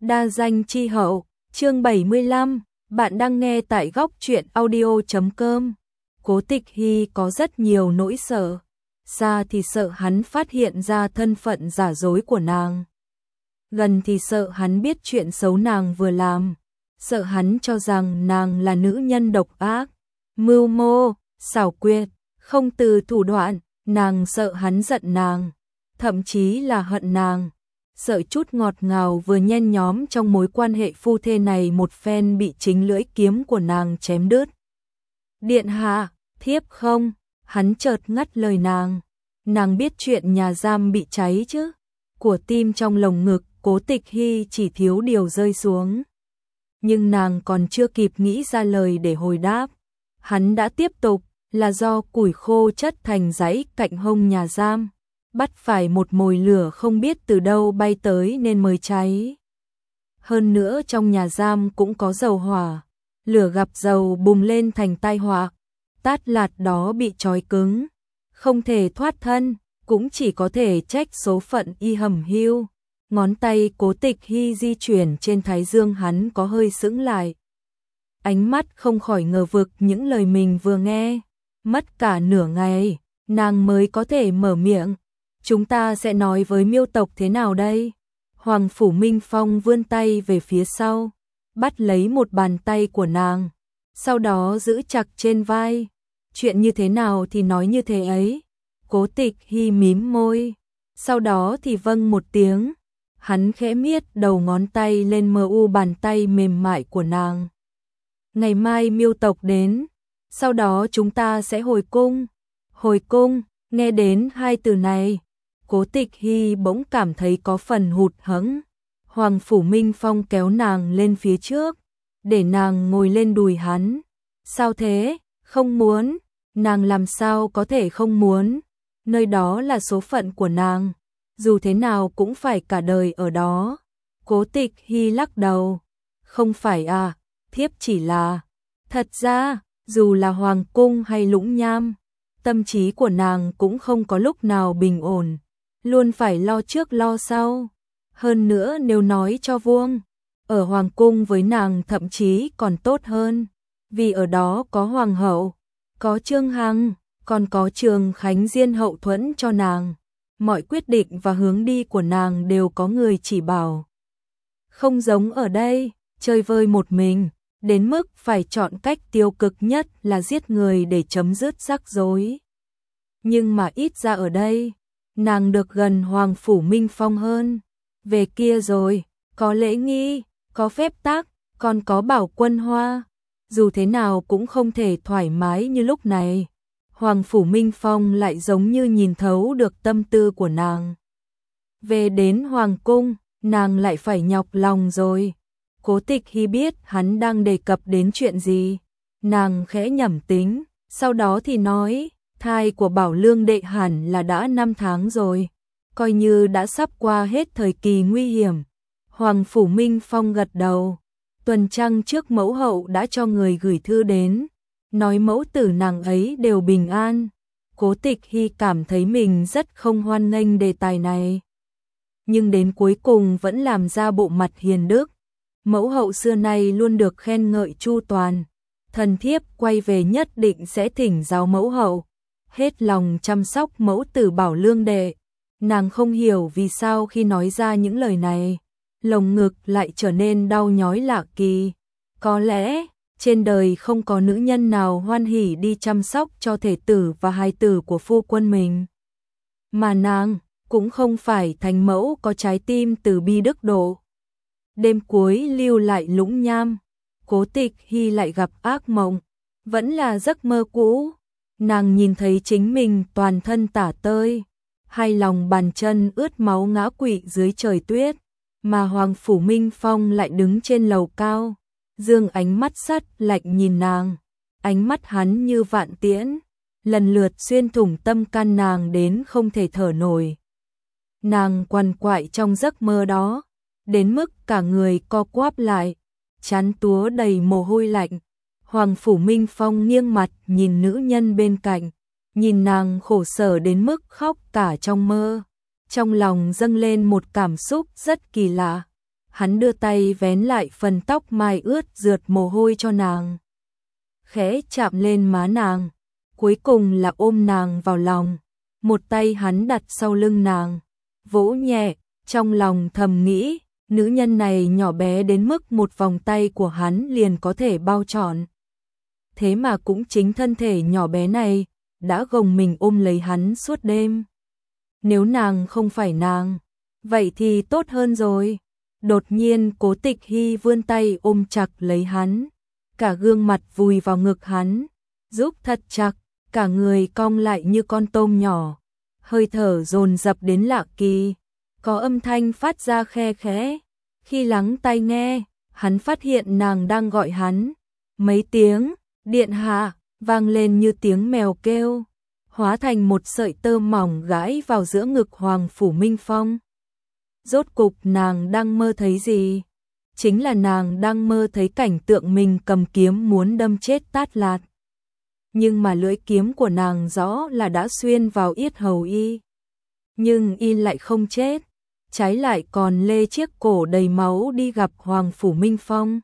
Đa danh chi hậu, chương 75, bạn đang nghe tại góc truyện audio.com. Cố Tịch Hy có rất nhiều nỗi sợ. Xa thì sợ hắn phát hiện ra thân phận giả dối của nàng. Gần thì sợ hắn biết chuyện xấu nàng vừa làm. Sợ hắn cho rằng nàng là nữ nhân độc ác, mưu mô, xảo quyệt, không từ thủ đoạn. Nàng sợ hắn giận nàng, thậm chí là hận nàng. Sợ chút ngọt ngào vừa nhen nhóm trong mối quan hệ phu thê này một phen bị chính lưỡi kiếm của nàng chém đứt. Điện hạ, thiếp không, hắn chợt ngắt lời nàng. Nàng biết chuyện nhà giam bị cháy chứ? Của tim trong lồng ngực, Cố Tịch Hy chỉ thiếu điều rơi xuống. Nhưng nàng còn chưa kịp nghĩ ra lời để hồi đáp. Hắn đã tiếp tục, là do củi khô chất thành dãy cạnh hông nhà giam. Bắt phải một mồi lửa không biết từ đâu bay tới nên mới cháy. Hơn nữa trong nhà giam cũng có dầu hỏa. Lửa gặp dầu bùng lên thành tai họa. Tát lạt đó bị trói cứng, không thể thoát thân, cũng chỉ có thể trách số phận y hầm hiu. Ngón tay Cố Tịch Hy di chuyển trên thái dương hắn có hơi sững lại. Ánh mắt không khỏi ngờ vực những lời mình vừa nghe. Mất cả nửa ngày, nàng mới có thể mở miệng. Chúng ta sẽ nói với Miêu tộc thế nào đây? Hoàng Phủ Minh Phong vươn tay về phía sau, bắt lấy một bàn tay của nàng, sau đó giữ chặt trên vai. Chuyện như thế nào thì nói như thế ấy. Cố Tịch Hy mím môi, sau đó thì vâng một tiếng. Hắn khẽ miết đầu ngón tay lên mờ u bàn tay mềm mại của nàng. Ngày mai Miêu tộc đến, sau đó chúng ta sẽ hồi cung. Hồi cung, nghe đến hai từ này, Cố Tịch Hy bỗng cảm thấy có phần hụt hẫng. Hoàng Phủ Minh Phong kéo nàng lên phía trước, để nàng ngồi lên đùi hắn. Sao thế? Không muốn? Nàng làm sao có thể không muốn? Nơi đó là số phận của nàng, dù thế nào cũng phải cả đời ở đó. Cố Tịch Hy lắc đầu. Không phải à, thiếp chỉ là... Thật ra, dù là Hoàng cung hay Lũng Nham, tâm trí của nàng cũng không có lúc nào bình ổn, luôn phải lo trước lo sau. Hơn nữa nếu nói cho vuông, ở Hoàng cung với nàng thậm chí còn tốt hơn, vì ở đó có Hoàng hậu, có Trương Hằng, còn có Trường Khánh Diên hậu thuẫn cho nàng. Mọi quyết định và hướng đi của nàng đều có người chỉ bảo. Không giống ở đây, chơi vơi một mình, đến mức phải chọn cách tiêu cực nhất là giết người để chấm dứt rắc rối. Nhưng mà ít ra ở đây, nàng được gần Hoàng Phủ Minh Phong hơn. Về kia rồi, có lễ nghi, có phép tắc, còn có Bảo Quân Hoa. Dù thế nào cũng không thể thoải mái như lúc này. Hoàng Phủ Minh Phong lại giống như nhìn thấu được tâm tư của nàng. Về đến Hoàng cung, nàng lại phải nhọc lòng rồi. Cố Tịch Hy biết hắn đang đề cập đến chuyện gì. Nàng khẽ nhẩm tính, sau đó thì nói, thai của Bảo Lương đệ hẳn là đã 5 tháng rồi, coi như đã sắp qua hết thời kỳ nguy hiểm. Hoàng Phủ Minh Phong gật đầu. Tuần trăng trước mẫu hậu đã cho người gửi thư đến, nói mẫu tử nàng ấy đều bình an. Cố Tịch Hy cảm thấy mình rất không hoan nghênh đề tài này, nhưng đến cuối cùng vẫn làm ra bộ mặt hiền đức. Mẫu hậu xưa nay luôn được khen ngợi chu toàn, thần thiếp quay về nhất định sẽ thỉnh giáo mẫu hậu, hết lòng chăm sóc mẫu tử Bảo Lương đệ. Nàng không hiểu vì sao khi nói ra những lời này, lồng ngực lại trở nên đau nhói lạ kỳ. Có lẽ trên đời không có nữ nhân nào hoan hỉ đi chăm sóc cho thể tử và hài tử của phu quân mình. Mà nàng cũng không phải thành mẫu có trái tim từ bi đức độ. Đêm cuối lưu lại Lũng Nham, Cố Tịch Hy lại gặp ác mộng, vẫn là giấc mơ cũ. Nàng nhìn thấy chính mình toàn thân tả tơi, hai lòng bàn chân ướt máu ngã quỵ dưới trời tuyết, mà Hoàng Phủ Minh Phong lại đứng trên lầu cao, dương ánh mắt sắt lạnh nhìn nàng. Ánh mắt hắn như vạn tiễn, lần lượt xuyên thủng tâm can nàng đến không thể thở nổi. Nàng quằn quại trong giấc mơ đó, đến mức cả người co quắp lại, trán túa đầy mồ hôi lạnh. Hoàng Phủ Minh Phong nghiêng mặt nhìn nữ nhân bên cạnh, nhìn nàng khổ sở đến mức khóc cả trong mơ. Trong lòng dâng lên một cảm xúc rất kỳ lạ. Hắn đưa tay vén lại phần tóc mai ướt rượt mồ hôi cho nàng, khẽ chạm lên má nàng, cuối cùng là ôm nàng vào lòng. Một tay hắn đặt sau lưng nàng, vỗ nhẹ, trong lòng thầm nghĩ, nữ nhân này nhỏ bé đến mức một vòng tay của hắn liền có thể bao trọn. Thế mà cũng chính thân thể nhỏ bé này đã gồng mình ôm lấy hắn suốt đêm. Nếu nàng không phải nàng, vậy thì tốt hơn rồi. Đột nhiên Cố Tịch Hy vươn tay ôm chặt lấy hắn, cả gương mặt vùi vào ngực hắn, giúp thật chặt, cả người cong lại như con tôm nhỏ, hơi thở dồn dập đến lạ kỳ, có âm thanh phát ra khe khẽ. Khi lắng tai nghe, hắn phát hiện nàng đang gọi hắn. Mấy tiếng điện hạ vang lên như tiếng mèo kêu, hóa thành một sợi tơ mỏng gãi vào giữa ngực Hoàng Phủ Minh Phong. Rốt cục nàng đang mơ thấy gì? Chính là nàng đang mơ thấy cảnh tượng mình cầm kiếm muốn đâm chết Tát Lạt. Nhưng mà lưỡi kiếm của nàng rõ là đã xuyên vào yết hầu y. Nhưng y lại không chết, trái lại còn lê chiếc cổ đầy máu đi gặp Hoàng Phủ Minh Phong.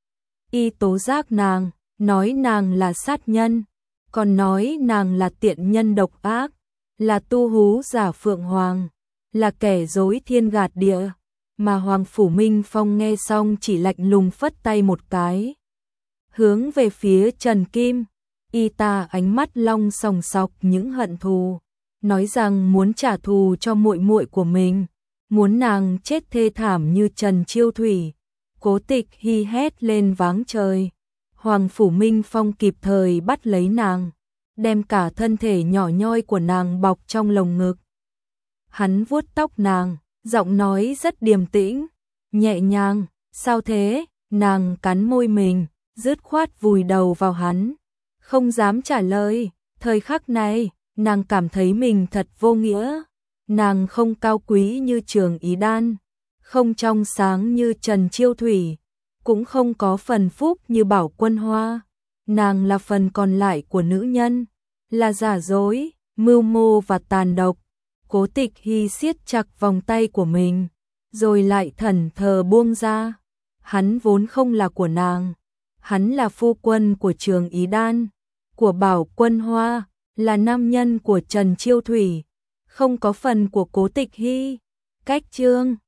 Y tố giác nàng, nói nàng là sát nhân, còn nói nàng là tiện nhân độc ác, là tu hú giả phượng hoàng, là kẻ dối thiên gạt địa. Mà Hoàng Phủ Minh Phong nghe xong chỉ lạnh lùng phất tay một cái, hướng về phía Trần Kim. Y ta ánh mắt long sòng sọc những hận thù, nói rằng muốn trả thù cho muội muội của mình, muốn nàng chết thê thảm như Trần Chiêu Thủy. Cố Tịch Hy hét lên váng trời. Hoàng Phủ Minh Phong kịp thời bắt lấy nàng, đem cả thân thể nhỏ nhoi của nàng bọc trong lồng ngực. Hắn vuốt tóc nàng, giọng nói rất điềm tĩnh, nhẹ nhàng. Sao thế? Nàng cắn môi mình, dứt khoát vùi đầu vào hắn, không dám trả lời. Thời khắc này, nàng cảm thấy mình thật vô nghĩa. Nàng không cao quý như Trường Ý Đan, không trong sáng như Trần Chiêu Thủy, cũng không có phần phúc như Bảo Quân Hoa. Nàng là phần còn lại của nữ nhân, là giả dối, mưu mô và tàn độc. Cố Tịch Hy siết chặt vòng tay của mình, rồi lại thẫn thờ buông ra. Hắn vốn không là của nàng, hắn là phu quân của Trường Ý Đan, của Bảo Quân Hoa, là nam nhân của Trần Chiêu Thủy, không có phần của Cố Tịch Hy. Cách chương